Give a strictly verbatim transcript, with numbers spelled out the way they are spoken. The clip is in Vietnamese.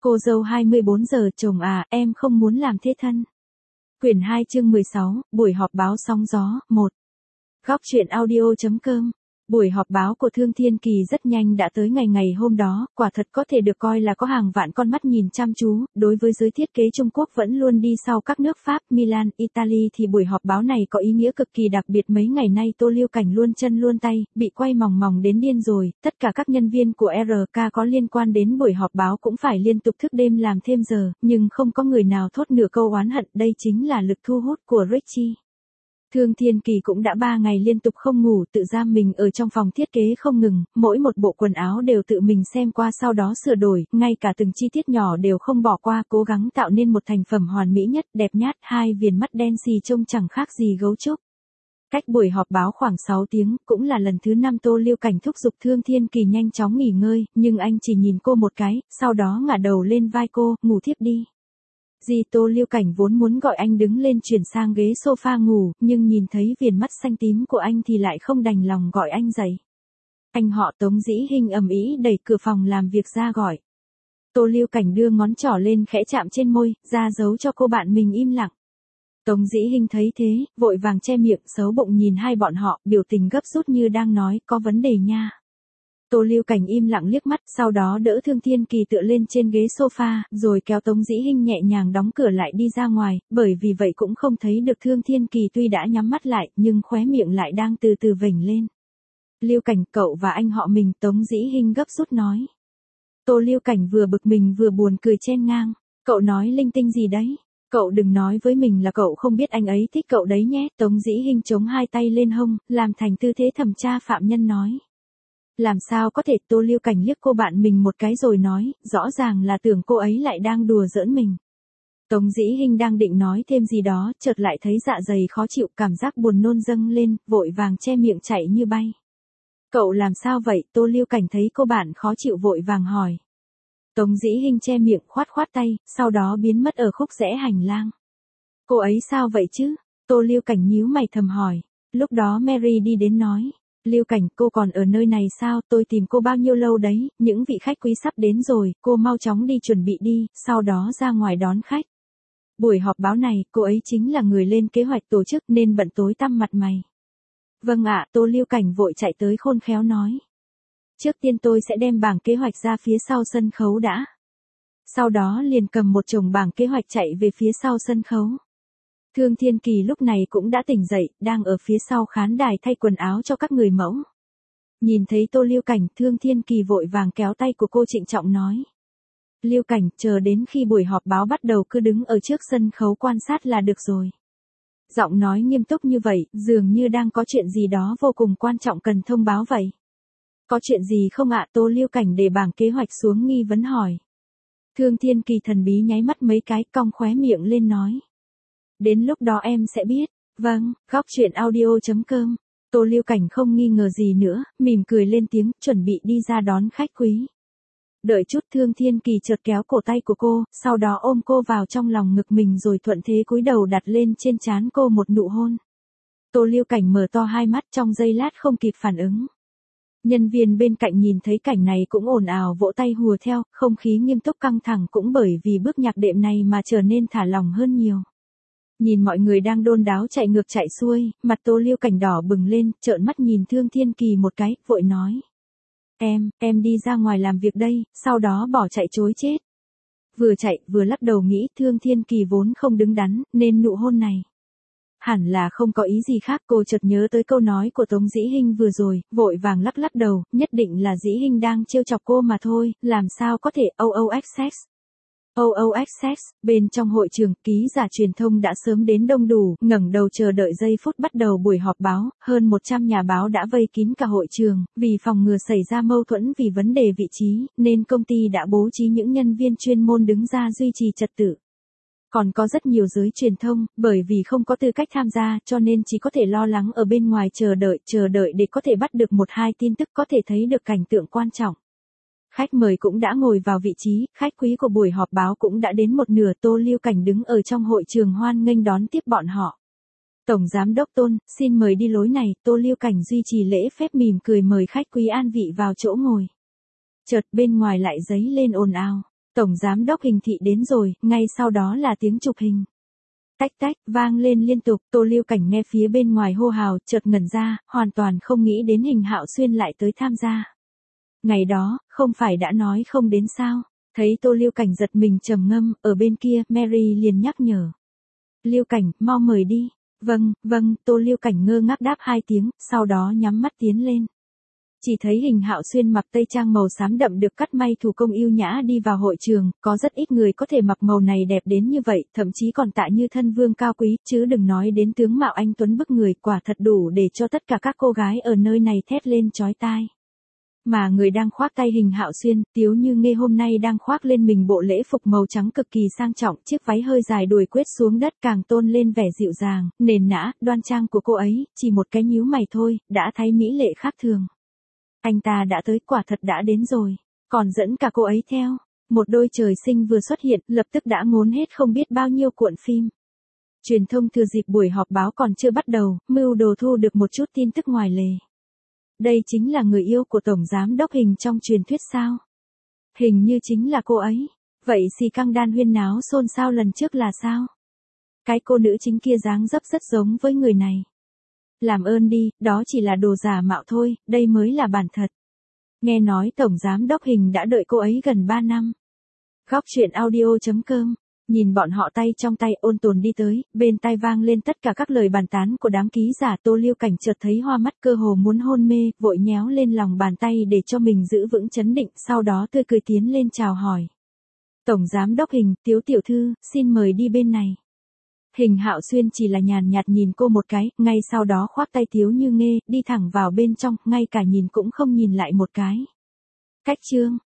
Cô dâu hai mươi bốn giờ, chồng à, em không muốn làm thế thân. Quyển hai chương mười sáu, buổi họp báo sóng gió, một. Góc truyện audio chấm com. Buổi họp báo của Thương Thiên Kỳ rất nhanh đã tới ngày ngày hôm đó, quả thật có thể được coi là có hàng vạn con mắt nhìn chăm chú, đối với giới thiết kế Trung Quốc vẫn luôn đi sau các nước Pháp, Milan, Italy thì buổi họp báo này có ý nghĩa cực kỳ đặc biệt. Mấy ngày nay Tô Liêu Cảnh luôn chân luôn tay, bị quay mòng mòng đến điên rồi, tất cả các nhân viên của rờ ca có liên quan đến buổi họp báo cũng phải liên tục thức đêm làm thêm giờ, nhưng không có người nào thốt nửa câu oán hận, đây chính là lực thu hút của Richie. Thương Thiên Kỳ cũng đã ba ngày liên tục không ngủ, tự giam mình ở trong phòng thiết kế không ngừng, mỗi một bộ quần áo đều tự mình xem qua sau đó sửa đổi, ngay cả từng chi tiết nhỏ đều không bỏ qua, cố gắng tạo nên một thành phẩm hoàn mỹ nhất, đẹp nhát, hai viền mắt đen xì trông chẳng khác gì gấu trúc. Cách buổi họp báo khoảng sáu tiếng, cũng là lần thứ năm Tô Liêu Cảnh thúc giục Thương Thiên Kỳ nhanh chóng nghỉ ngơi, nhưng anh chỉ nhìn cô một cái, sau đó ngả đầu lên vai cô, ngủ thiếp đi. Di Tô Liêu Cảnh vốn muốn gọi anh đứng lên chuyển sang ghế sofa ngủ, nhưng nhìn thấy viền mắt xanh tím của anh thì lại không đành lòng gọi anh dậy. Anh họ Tống Dĩ Hinh ầm ĩ đẩy cửa phòng làm việc ra gọi. Tô Liêu Cảnh đưa ngón trỏ lên khẽ chạm trên môi, ra dấu cho cô bạn mình im lặng. Tống Dĩ Hinh thấy thế, vội vàng che miệng, xấu bụng nhìn hai bọn họ, biểu tình gấp rút như đang nói, có vấn đề nha. Tô Liêu Cảnh im lặng liếc mắt, sau đó đỡ Thương Thiên Kỳ tựa lên trên ghế sofa, rồi kéo Tống Dĩ Hinh nhẹ nhàng đóng cửa lại đi ra ngoài, bởi vì vậy cũng không thấy được Thương Thiên Kỳ tuy đã nhắm mắt lại, nhưng khóe miệng lại đang từ từ vểnh lên. Liêu Cảnh, cậu và anh họ mình, Tống Dĩ Hinh gấp rút nói. Tô Liêu Cảnh vừa bực mình vừa buồn cười chen ngang, cậu nói linh tinh gì đấy? Cậu đừng nói với mình là cậu không biết anh ấy thích cậu đấy nhé. Tống Dĩ Hinh chống hai tay lên hông, làm thành tư thế thẩm tra phạm nhân nói. Làm sao có thể? Tô Liêu Cảnh liếc cô bạn mình một cái rồi nói, rõ ràng là tưởng cô ấy lại đang đùa giỡn mình. Tống Dĩ Hinh đang định nói thêm gì đó, chợt lại thấy dạ dày khó chịu, cảm giác buồn nôn dâng lên, vội vàng che miệng chạy như bay. Cậu làm sao vậy? Tô Liêu Cảnh thấy cô bạn khó chịu vội vàng hỏi. Tống Dĩ Hinh che miệng khoát khoát tay, sau đó biến mất ở khúc rẽ hành lang. Cô ấy sao vậy chứ? Tô Liêu Cảnh nhíu mày thầm hỏi. Lúc đó Mary đi đến nói. Liêu Cảnh, cô còn ở nơi này sao? Tôi tìm cô bao nhiêu lâu đấy, những vị khách quý sắp đến rồi, cô mau chóng đi chuẩn bị đi, sau đó ra ngoài đón khách. Buổi họp báo này, cô ấy chính là người lên kế hoạch tổ chức nên bận tối tăm mặt mày. Vâng ạ, Tô Liêu Cảnh vội chạy tới khôn khéo nói. Trước tiên tôi sẽ đem bảng kế hoạch ra phía sau sân khấu đã. Sau đó liền cầm một chồng bảng kế hoạch chạy về phía sau sân khấu. Thương Thiên Kỳ lúc này cũng đã tỉnh dậy, đang ở phía sau khán đài thay quần áo cho các người mẫu. Nhìn thấy Tô Liêu Cảnh, Thương Thiên Kỳ vội vàng kéo tay của cô trịnh trọng nói. Liêu Cảnh, chờ đến khi buổi họp báo bắt đầu cứ đứng ở trước sân khấu quan sát là được rồi. Giọng nói nghiêm túc như vậy, dường như đang có chuyện gì đó vô cùng quan trọng cần thông báo vậy. Có chuyện gì không ạ? Tô Liêu Cảnh để bảng kế hoạch xuống nghi vấn hỏi. Thương Thiên Kỳ thần bí nháy mắt mấy cái, cong khóe miệng lên nói. Đến lúc đó em sẽ biết. Vâng, góc truyện audio chấm com. Tô Liêu Cảnh không nghi ngờ gì nữa, mỉm cười lên tiếng, chuẩn bị đi ra đón khách quý. Đợi chút. Thương Thiên Kỳ chợt kéo cổ tay của cô, sau đó ôm cô vào trong lòng ngực mình rồi thuận thế cúi đầu đặt lên trên trán cô một nụ hôn. Tô Liêu Cảnh mở to hai mắt, trong giây lát không kịp phản ứng. Nhân viên bên cạnh nhìn thấy cảnh này cũng ồn ào vỗ tay hùa theo, không khí nghiêm túc căng thẳng cũng bởi vì bước nhạc đệm này mà trở nên thả lỏng hơn nhiều. Nhìn mọi người đang đôn đáo chạy ngược chạy xuôi, mặt Tô Liêu Cảnh đỏ bừng lên, trợn mắt nhìn Thương Thiên Kỳ một cái, vội nói. Em, em đi ra ngoài làm việc đây, sau đó bỏ chạy chối chết. Vừa chạy, vừa lắc đầu nghĩ Thương Thiên Kỳ vốn không đứng đắn, nên nụ hôn này. Hẳn là không có ý gì khác. Cô chợt nhớ tới câu nói của Tống Dĩ Hinh vừa rồi, vội vàng lắc lắc đầu, nhất định là Dĩ Hinh đang trêu chọc cô mà thôi, làm sao có thể. O O X X. O O X X, bên trong hội trường, ký giả truyền thông đã sớm đến đông đủ, ngẩng đầu chờ đợi giây phút bắt đầu buổi họp báo, hơn một trăm nhà báo đã vây kín cả hội trường, vì phòng ngừa xảy ra mâu thuẫn vì vấn đề vị trí, nên công ty đã bố trí những nhân viên chuyên môn đứng ra duy trì trật tự. Còn có rất nhiều giới truyền thông, bởi vì không có tư cách tham gia cho nên chỉ có thể lo lắng ở bên ngoài chờ đợi, chờ đợi để có thể bắt được một hai tin tức có thể thấy được cảnh tượng quan trọng. Khách mời cũng đã ngồi vào vị trí, khách quý của buổi họp báo cũng đã đến một nửa. Tô Liêu Cảnh đứng ở trong hội trường hoan nghênh đón tiếp bọn họ. Tổng giám đốc Tôn, xin mời đi lối này. Tô Liêu Cảnh duy trì lễ phép mỉm cười mời khách quý an vị vào chỗ ngồi. Chợt bên ngoài lại giấy lên ồn ào. Tổng giám đốc Hình Thị đến rồi, ngay sau đó là tiếng chụp hình. Tách tách, vang lên liên tục, Tô Lưu Cảnh nghe phía bên ngoài hô hào, chợt ngẩn ra, hoàn toàn không nghĩ đến Hình Hạo Xuyên lại tới tham gia. Ngày đó, không phải đã nói không đến sao? Thấy Tô Lưu Cảnh giật mình trầm ngâm, ở bên kia, Mary liền nhắc nhở. Lưu Cảnh, mau mời đi. Vâng, vâng, Tô Lưu Cảnh ngơ ngác đáp hai tiếng, sau đó nhắm mắt tiến lên. Chỉ thấy Hình Hạo Xuyên mặc tây trang màu xám đậm được cắt may thủ công yêu nhã đi vào hội trường, có rất ít người có thể mặc màu này đẹp đến như vậy, thậm chí còn tạ như thân vương cao quý, chứ đừng nói đến tướng mạo anh tuấn bức người, quả thật đủ để cho tất cả các cô gái ở nơi này thét lên chói tai. Mà người đang khoác tay Hình Hạo Xuyên, Tiếu Như Nghê hôm nay đang khoác lên mình bộ lễ phục màu trắng cực kỳ sang trọng, chiếc váy hơi dài đùi quết xuống đất càng tôn lên vẻ dịu dàng, nền nã, đoan trang của cô ấy, chỉ một cái nhíu mày thôi, đã thấy mỹ lệ khác thường. Anh ta đã tới, quả thật đã đến rồi, còn dẫn cả cô ấy theo. Một đôi trời sinh vừa xuất hiện, lập tức đã ngốn hết không biết bao nhiêu cuộn phim. Truyền thông thừa dịp buổi họp báo còn chưa bắt đầu, mưu đồ thu được một chút tin tức ngoài lề. Đây chính là người yêu của Tổng Giám đốc Hình trong truyền thuyết sao? Hình như chính là cô ấy. Vậy xì căng đan huyên náo xôn xao lần trước là sao? Cái cô nữ chính kia dáng dấp rất giống với người này. Làm ơn đi, đó chỉ là đồ giả mạo thôi, đây mới là bản thật. Nghe nói Tổng Giám đốc Hình đã đợi cô ấy gần ba năm. Góc truyện audio chấm com. Nhìn bọn họ tay trong tay ôn tồn đi tới, bên tai vang lên tất cả các lời bàn tán của đám ký giả. Tô Lưu Cảnh chợt thấy hoa mắt cơ hồ muốn hôn mê, vội nhéo lên lòng bàn tay để cho mình giữ vững chấn định, sau đó tươi cười tiến lên chào hỏi. Tổng Giám đốc Hình, Tiếu tiểu thư, xin mời đi bên này. Hình Hạo Xuyên chỉ là nhàn nhạt nhìn cô một cái, ngay sau đó khoác tay Tiếu Như Nghê, đi thẳng vào bên trong, ngay cả nhìn cũng không nhìn lại một cái. Cách chương.